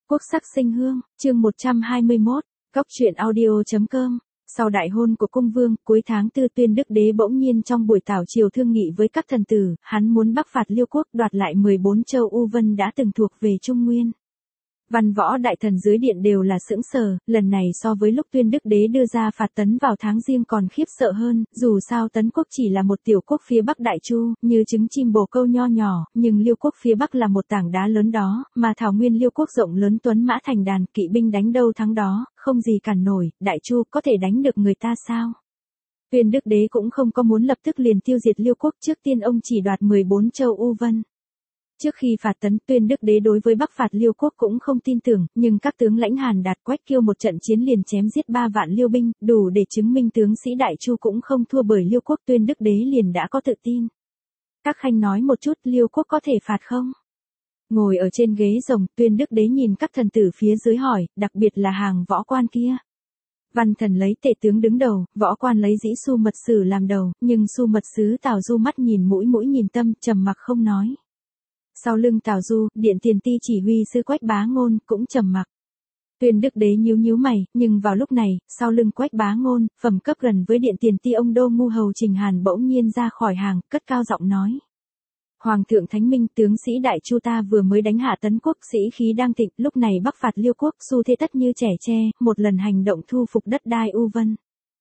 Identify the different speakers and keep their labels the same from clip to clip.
Speaker 1: Quốc sắc sinh hương, chương 121, góc truyện audio.com. Sau đại hôn của cung vương, cuối tháng 4 Tuyên Đức Đế bỗng nhiên trong buổi tảo triều thương nghị với các thần tử, hắn muốn bắc phạt Liêu quốc đoạt lại 14 châu U Vân đã từng thuộc về Trung Nguyên. Văn võ đại thần dưới điện đều là sững sờ, lần này so với lúc Tuyên Đức Đế đưa ra phạt Tấn vào tháng Giêng còn khiếp sợ hơn, dù sao Tấn quốc chỉ là một tiểu quốc phía Bắc Đại Chu, như trứng chim bồ câu nho nhỏ, nhưng Liêu quốc phía Bắc là một tảng đá lớn đó, mà thảo nguyên Liêu quốc rộng lớn tuấn mã thành đàn, kỵ binh đánh đâu thắng đó, không gì cản nổi, Đại Chu có thể đánh được người ta sao? Tuyên Đức Đế cũng không có muốn lập tức liền tiêu diệt Liêu quốc, trước tiên ông chỉ đoạt 14 châu U Vân. Trước khi phạt Tấn, Tuyên Đức Đế đối với bắc phạt Liêu quốc cũng không tin tưởng, nhưng các tướng lãnh Hàn Đạt Quách Kiêu một trận chiến liền chém giết 3 vạn Liêu binh, đủ để chứng minh tướng sĩ Đại Chu cũng không thua bởi Liêu quốc. Tuyên Đức Đế liền đã có tự tin. Các khanh nói một chút, Liêu quốc có thể phạt không? Ngồi ở trên ghế rồng, Tuyên Đức Đế nhìn các thần tử phía dưới hỏi, đặc biệt là hàng võ quan kia. Văn thần lấy tể tướng đứng đầu, võ quan lấy dĩ Su Mật Sử làm đầu, nhưng Su Mật Sứ Tào Du mắt nhìn mũi nhìn tâm, trầm mặc không nói. Sau lưng Tào Du, điện tiền ti chỉ huy sư Quách Bá Ngôn cũng trầm mặc. Tuyên Đức Đế nhíu mày, nhưng vào lúc này, sau lưng Quách Bá Ngôn, phẩm cấp gần với điện tiền ti ông Đô Ngu Hầu Trình Hàn bỗng nhiên ra khỏi hàng, cất cao giọng nói: Hoàng thượng Thánh Minh, tướng sĩ Đại Chu ta vừa mới đánh hạ Tấn quốc, sĩ khí đang thịnh, lúc này bắc phạt Liêu quốc, xu thế tất như trẻ tre, một lần hành động thu phục đất đai U Vân.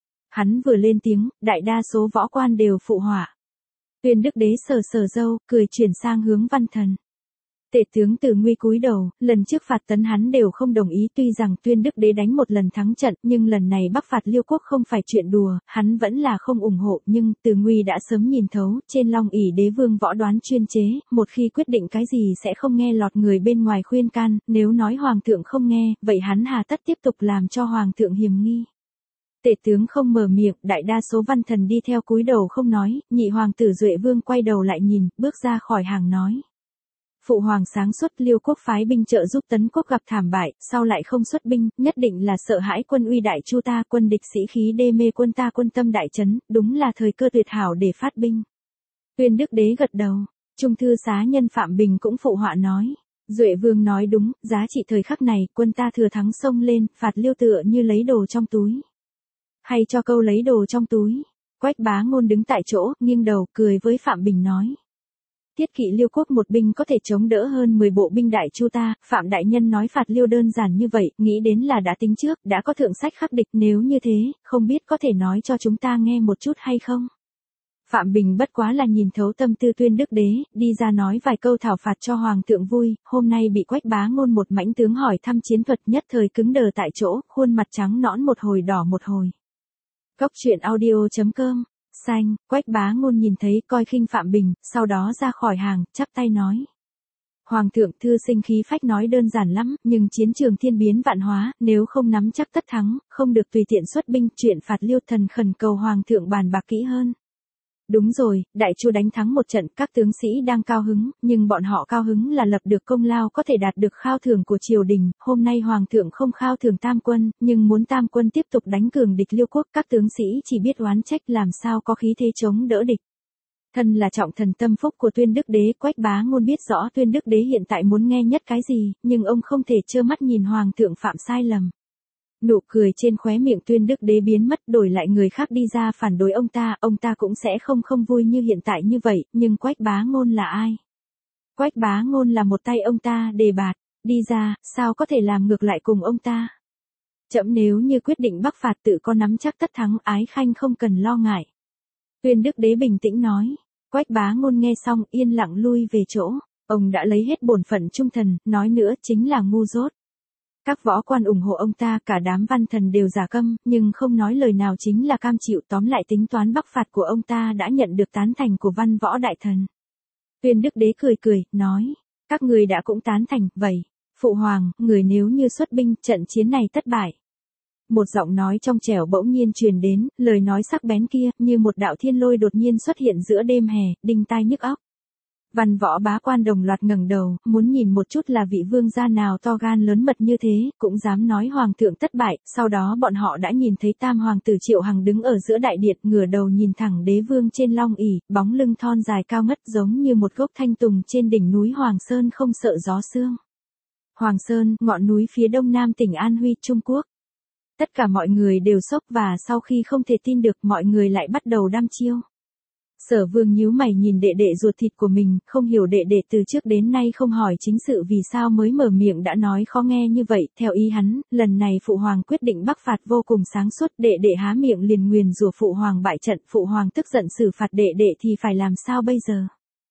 Speaker 1: Hắn vừa lên tiếng, đại đa số võ quan đều phụ họa. Tuyên Đức Đế sờ râu, cười chuyển sang hướng văn thần. Tể tướng Từ Nguy cúi đầu, lần trước phạt Tấn hắn đều không đồng ý, tuy rằng Tuyên Đức Đế đánh một lần thắng trận, nhưng lần này bắc phạt Liêu quốc không phải chuyện đùa, hắn vẫn là không ủng hộ, nhưng Từ Nguy đã sớm nhìn thấu, trên Long ỷ đế vương võ đoán chuyên chế, một khi quyết định cái gì sẽ không nghe lọt người bên ngoài khuyên can, nếu nói hoàng thượng không nghe, vậy hắn hà tất tiếp tục làm cho hoàng thượng hiềm nghi. Tể tướng không mở miệng, đại đa số văn thần đi theo cúi đầu không nói, nhị hoàng tử Duệ Vương quay đầu lại nhìn, bước ra khỏi hàng nói. Phụ hoàng sáng suốt, Liêu quốc phái binh trợ giúp Tấn quốc gặp thảm bại, sau lại không xuất binh, nhất định là sợ hãi quân uy Đại Chu ta, quân địch sĩ khí đê mê quân ta quân tâm đại chấn, đúng là thời cơ tuyệt hảo để phát binh. Tuyên Đức Đế gật đầu, trung thư xá nhân Phạm Bình cũng phụ họa nói. Duệ Vương nói đúng, giá trị thời khắc này, quân ta thừa thắng xông lên, phạt Liêu tựa như lấy đồ trong túi. Hay cho câu lấy đồ trong túi. Quách Bá Ngôn đứng tại chỗ, nghiêng đầu, cười với Phạm Bình nói. Tiết kỵ Liêu quốc một binh có thể chống đỡ hơn 10 bộ binh Đại Chu ta, Phạm Đại Nhân nói phạt Liêu đơn giản như vậy, nghĩ đến là đã tính trước, đã có thượng sách khắc địch, nếu như thế, không biết có thể nói cho chúng ta nghe một chút hay không? Phạm Bình bất quá là nhìn thấu tâm tư Tuyên Đức Đế, đi ra nói vài câu thảo phạt cho hoàng thượng vui, hôm nay bị Quách Bá Ngôn một mãnh tướng hỏi thăm chiến thuật, nhất thời cứng đờ tại chỗ, khuôn mặt trắng nõn một hồi đỏ một hồi. Góc truyện audio.com. Xanh, Quách Bá Ngôn nhìn thấy coi khinh Phạm Bình, sau đó ra khỏi hàng, chắp tay nói. Hoàng thượng, thư sinh khí phách nói đơn giản lắm, nhưng chiến trường thiên biến vạn hóa, nếu không nắm chắc tất thắng, không được tùy tiện xuất binh, chuyện phạt Liêu thần khẩn cầu hoàng thượng bàn bạc kỹ hơn. Đúng rồi, Đại Chu đánh thắng một trận, các tướng sĩ đang cao hứng, nhưng bọn họ cao hứng là lập được công lao có thể đạt được khao thưởng của triều đình, hôm nay hoàng thượng không khao thưởng tam quân, nhưng muốn tam quân tiếp tục đánh cường địch Liêu quốc, các tướng sĩ chỉ biết oán trách làm sao có khí thế chống đỡ địch. Thân là trọng thần tâm phúc của Tuyên Đức Đế, Quách Bá Ngôn biết rõ Tuyên Đức Đế hiện tại muốn nghe nhất cái gì, nhưng ông không thể trơ mắt nhìn hoàng thượng phạm sai lầm. Nụ cười trên khóe miệng Tuyên Đức Đế biến mất, đổi lại người khác đi ra phản đối ông ta cũng sẽ không vui như hiện tại như vậy, nhưng Quách Bá Ngôn là ai? Quách Bá Ngôn là một tay ông ta đề bạt, đi ra, sao có thể làm ngược lại cùng ông ta? Trẫm nếu như quyết định bắc phạt tự có nắm chắc tất thắng, ái khanh không cần lo ngại. Tuyên Đức Đế bình tĩnh nói, Quách Bá Ngôn nghe xong yên lặng lui về chỗ, ông đã lấy hết bổn phận trung thần, nói nữa chính là ngu dốt. Các võ quan ủng hộ ông ta, cả đám văn thần đều giả câm, nhưng không nói lời nào chính là cam chịu, tóm lại tính toán bắc phạt của ông ta đã nhận được tán thành của văn võ đại thần. Tuyên Đức Đế cười, nói, các người đã cũng tán thành, vậy, phụ hoàng, người nếu như xuất binh, trận chiến này thất bại. Một giọng nói trong trẻo bỗng nhiên truyền đến, lời nói sắc bén kia, như một đạo thiên lôi đột nhiên xuất hiện giữa đêm hè, đinh tai nhức óc. Văn võ bá quan đồng loạt ngẩng đầu, muốn nhìn một chút là vị vương gia nào to gan lớn mật như thế, cũng dám nói hoàng thượng thất bại, sau đó bọn họ đã nhìn thấy tam hoàng tử Triệu Hằng đứng ở giữa đại điện, ngửa đầu nhìn thẳng đế vương trên long ỷ, bóng lưng thon dài cao ngất giống như một gốc thanh tùng trên đỉnh núi Hoàng Sơn không sợ gió sương. Hoàng Sơn, ngọn núi phía đông nam tỉnh An Huy, Trung Quốc. Tất cả mọi người đều sốc và sau khi không thể tin được mọi người lại bắt đầu đăm chiêu. Sở Vương nhíu mày nhìn đệ đệ ruột thịt của mình, không hiểu đệ đệ từ trước đến nay không hỏi chính sự vì sao mới mở miệng đã nói khó nghe như vậy, theo ý hắn, lần này Phụ Hoàng quyết định bắc phạt vô cùng sáng suốt, đệ đệ há miệng liền nguyền rủa Phụ Hoàng bại trận, Phụ Hoàng tức giận xử phạt đệ đệ thì phải làm sao bây giờ?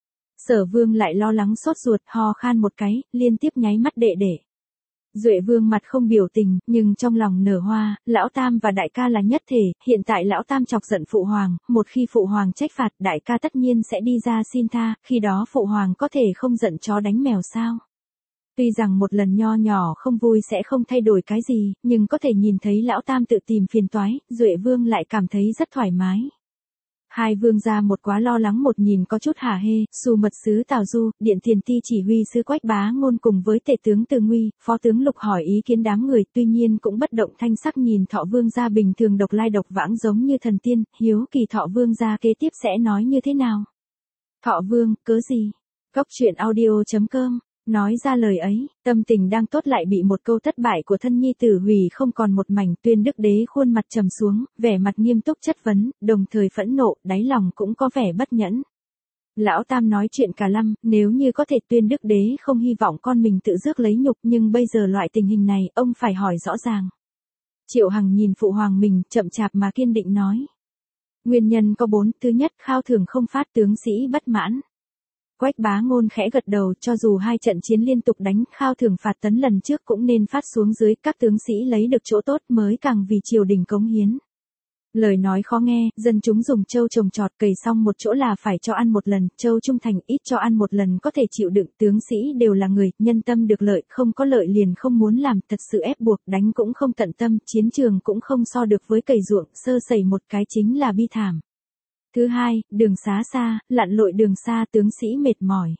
Speaker 1: Sở Vương lại lo lắng sốt ruột, ho khan một cái, liên tiếp nháy mắt đệ đệ. Duệ Vương mặt không biểu tình, nhưng trong lòng nở hoa, lão tam và đại ca là nhất thể, hiện tại lão tam chọc giận Phụ Hoàng, một khi Phụ Hoàng trách phạt, đại ca tất nhiên sẽ đi ra xin tha, khi đó Phụ Hoàng có thể không giận chó đánh mèo sao? Tuy rằng một lần nho nhỏ không vui sẽ không thay đổi cái gì, nhưng có thể nhìn thấy lão tam tự tìm phiền toái, Duệ Vương lại cảm thấy rất thoải mái. Hai vương gia một quá lo lắng một nhìn có chút hả hê, Xu mật sứ Tào Du, điện tiền ti chỉ huy sứ Quách Bá Ngôn cùng với tể tướng Từ Nguy, phó tướng Lục hỏi ý kiến đám người, tuy nhiên cũng bất động thanh sắc nhìn Thọ vương gia bình thường độc lai độc vãng giống như thần tiên, hiếu kỳ Thọ vương gia kế tiếp sẽ nói như thế nào. Thọ vương, cớ gì? Cóc truyện audio.com nói ra lời ấy, tâm tình đang tốt lại bị một câu thất bại của thân nhi tử hủy không còn một mảnh. Tuyên Đức Đế khuôn mặt trầm xuống, vẻ mặt nghiêm túc chất vấn, đồng thời phẫn nộ, đáy lòng cũng có vẻ bất nhẫn. Lão Tam nói chuyện cả lăm, nếu như có thể Tuyên Đức Đế không hy vọng con mình tự rước lấy nhục, nhưng bây giờ loại tình hình này, ông phải hỏi rõ ràng. Triệu Hằng nhìn Phụ Hoàng mình, chậm chạp mà kiên định nói. Nguyên nhân có 4, thứ nhất, khao thưởng không phát, tướng sĩ bất mãn. Quách Bá Ngôn khẽ gật đầu, cho dù 2 trận chiến liên tục đánh, khao thưởng phạt tấn lần trước cũng nên phát xuống dưới, các tướng sĩ lấy được chỗ tốt mới càng vì triều đình cống hiến. Lời nói khó nghe, dân chúng dùng trâu trồng trọt cày xong một chỗ là phải cho ăn một lần, trâu trung thành ít cho ăn một lần có thể chịu đựng, tướng sĩ đều là người, nhân tâm được lợi, không có lợi liền không muốn làm, thật sự ép buộc, đánh cũng không tận tâm, chiến trường cũng không so được với cày ruộng, sơ sẩy một cái chính là bi thảm. Thứ hai, đường xá xa, lặn lội đường xa tướng sĩ mệt mỏi.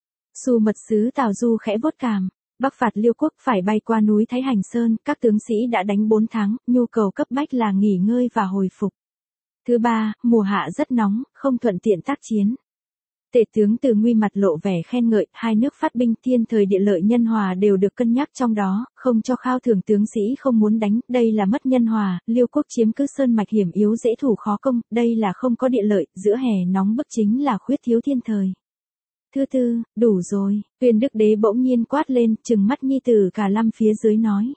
Speaker 1: Xu mật sứ Tào Du khẽ vuốt cằm, bắc phạt Liêu quốc phải bay qua núi Thái Hành Sơn, các tướng sĩ đã đánh 4 tháng, nhu cầu cấp bách là nghỉ ngơi và hồi phục. Thứ ba, mùa hạ rất nóng, không thuận tiện tác chiến. Tể tướng Từ Nguy mặt lộ vẻ khen ngợi, 2 nước phát binh thiên thời địa lợi nhân hòa đều được cân nhắc trong đó, không cho khao thưởng tướng sĩ không muốn đánh, đây là mất nhân hòa, Liêu quốc chiếm cứ sơn mạch hiểm yếu dễ thủ khó công, đây là không có địa lợi, giữa hè nóng bức chính là khuyết thiếu thiên thời. Thứ tư, đủ rồi, Tuyên Đức Đế bỗng nhiên quát lên, trừng mắt nhi tử cả lăm phía dưới nói.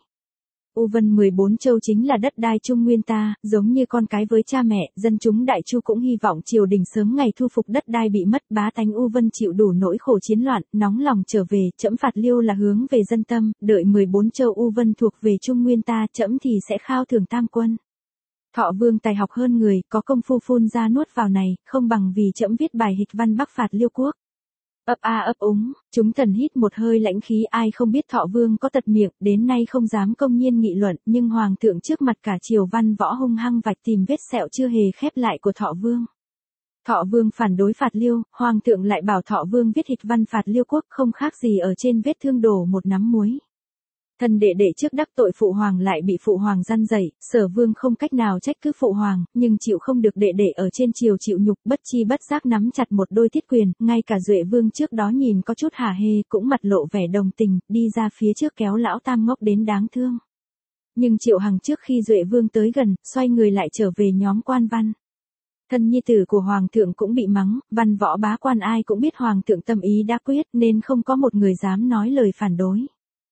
Speaker 1: U Vân 14 châu chính là đất đai Trung Nguyên ta, giống như con cái với cha mẹ, dân chúng Đại Chu cũng hy vọng triều đình sớm ngày thu phục đất đai bị mất, bá tánh U Vân chịu đủ nỗi khổ chiến loạn, nóng lòng trở về, trẫm phạt Liêu là hướng về dân tâm, đợi 14 châu U Vân thuộc về Trung Nguyên ta, trẫm thì sẽ khao thưởng tam quân. Thọ vương tài học hơn người, có công phu phun ra nuốt vào này, không bằng vì trẫm viết bài hịch văn bắc phạt Liêu quốc. Ấp a ấp úng, chúng thần hít một hơi lãnh khí, ai không biết Thọ vương có tật miệng, đến nay không dám công nhiên nghị luận, nhưng hoàng thượng trước mặt cả triều văn võ hung hăng vạch tìm vết sẹo chưa hề khép lại của Thọ vương. Thọ vương phản đối phạt Liêu, hoàng thượng lại bảo Thọ vương viết hịch văn phạt Liêu quốc, không khác gì ở trên vết thương đổ một nắm muối. Thân đệ đệ trước đắc tội Phụ Hoàng lại bị Phụ Hoàng răn dạy, Sở Vương không cách nào trách cứ Phụ Hoàng, nhưng chịu không được đệ đệ ở trên triều chịu nhục, bất chi bất giác nắm chặt một đôi thiết quyền, ngay cả Duệ Vương trước đó nhìn có chút hả hê cũng mặt lộ vẻ đồng tình, đi ra phía trước kéo lão tam ngốc đến đáng thương. Nhưng Triệu Hằng trước khi Duệ Vương tới gần, xoay người lại trở về nhóm quan văn. Thân nhi tử của Hoàng thượng cũng bị mắng, văn võ bá quan ai cũng biết Hoàng thượng tâm ý đã quyết nên không có một người dám nói lời phản đối.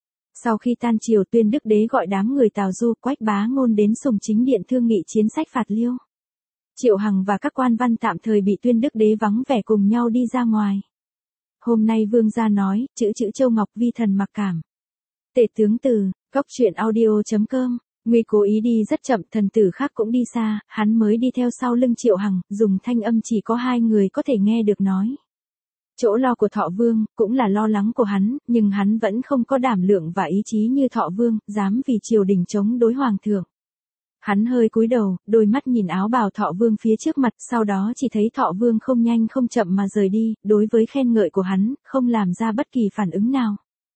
Speaker 1: Sau khi tan triều Tuyên Đức Đế gọi đám người Tào Du, Quách Bá Ngôn đến Sùng Chính Điện thương nghị chiến sách phạt Liêu. Triệu Hằng và các quan văn tạm thời bị Tuyên Đức Đế vắng vẻ cùng nhau đi ra ngoài. Hôm nay vương gia nói, chữ Châu Ngọc vi thần mặc cảm. Tể tướng Từ, Cóc truyện audio.com, Nguy cố ý đi rất chậm, thần tử khác cũng đi xa, hắn mới đi theo sau lưng Triệu Hằng, dùng thanh âm chỉ có 2 người có thể nghe được nói. Chỗ lo của Thọ vương, cũng là lo lắng của hắn, nhưng hắn vẫn không có đảm lượng và ý chí như Thọ vương, dám vì triều đình chống đối hoàng thượng. Hắn hơi cúi đầu, đôi mắt nhìn áo bào Thọ vương phía trước mặt, sau đó chỉ thấy Thọ vương không nhanh không chậm mà rời đi, đối với khen ngợi của hắn, không làm ra bất kỳ phản ứng nào.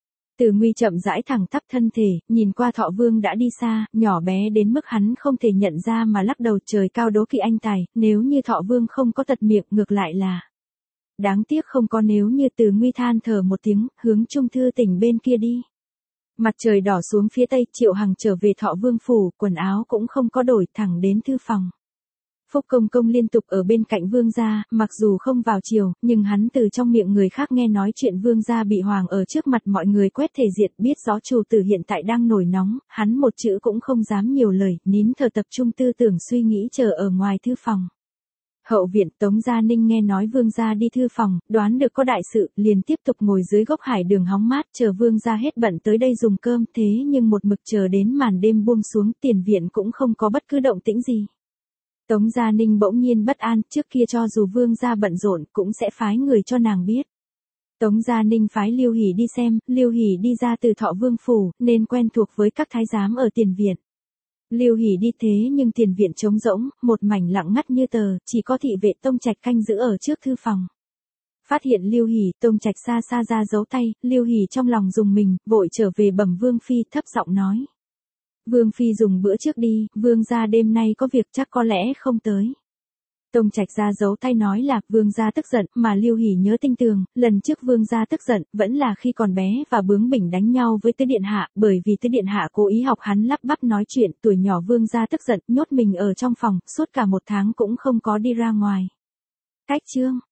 Speaker 1: Từ Nguy chậm rãi thẳng tắp thân thể, nhìn qua Thọ vương đã đi xa, nhỏ bé đến mức hắn không thể nhận ra mà lắc đầu, trời cao đố kỵ anh tài, nếu như Thọ vương không có tật miệng ngược lại là. Đáng tiếc không có nếu như Từ Nguy than thở một tiếng, hướng Trung Thư tỉnh bên kia đi. Mặt trời đỏ xuống phía tây, Triệu Hằng trở về Thọ Vương phủ, quần áo cũng không có đổi, thẳng đến thư phòng. Phúc Công Công liên tục ở bên cạnh vương gia, mặc dù không vào chiều, nhưng hắn từ trong miệng người khác nghe nói chuyện vương gia bị hoàng ở trước mặt mọi người quét thể diệt, biết rõ chủ tử hiện tại đang nổi nóng, hắn một chữ cũng không dám nhiều lời, nín thở tập trung tư tưởng suy nghĩ chờ ở ngoài thư phòng. Hậu viện, Tống Gia Ninh nghe nói vương gia đi thư phòng, đoán được có đại sự, liền tiếp tục ngồi dưới gốc hải đường hóng mát chờ vương gia hết bận tới đây dùng cơm, thế nhưng một mực chờ đến màn đêm buông xuống, tiền viện cũng không có bất cứ động tĩnh gì. Tống Gia Ninh bỗng nhiên bất an, trước kia cho dù vương gia bận rộn, cũng sẽ phái người cho nàng biết. Tống Gia Ninh phái Lưu Hỷ đi xem, Lưu Hỷ đi ra từ Thọ Vương phủ, nên quen thuộc với các thái giám ở tiền viện. Lưu Hỷ đi thế nhưng tiền viện trống rỗng, một mảnh lặng ngắt như tờ, chỉ có thị vệ Tông Trạch canh giữ ở trước thư phòng. Phát hiện Lưu Hỷ, Tông Trạch xa xa ra giấu tay, Lưu Hỷ trong lòng rùng mình, vội trở về bẩm Vương Phi, thấp giọng nói. Vương Phi dùng bữa trước đi, vương gia đêm nay có việc chắc có lẽ không tới. Tông Trạch ra giấu tay nói là, vương gia tức giận, mà Lưu Hỷ nhớ tinh tường, lần trước vương gia tức giận, vẫn là khi còn bé và bướng bỉnh đánh nhau với Tứ Điện Hạ, bởi vì Tứ Điện Hạ cố ý học hắn lắp bắp nói chuyện, tuổi nhỏ vương gia tức giận, nhốt mình ở trong phòng, suốt cả một tháng cũng không có đi ra ngoài. Cách chương.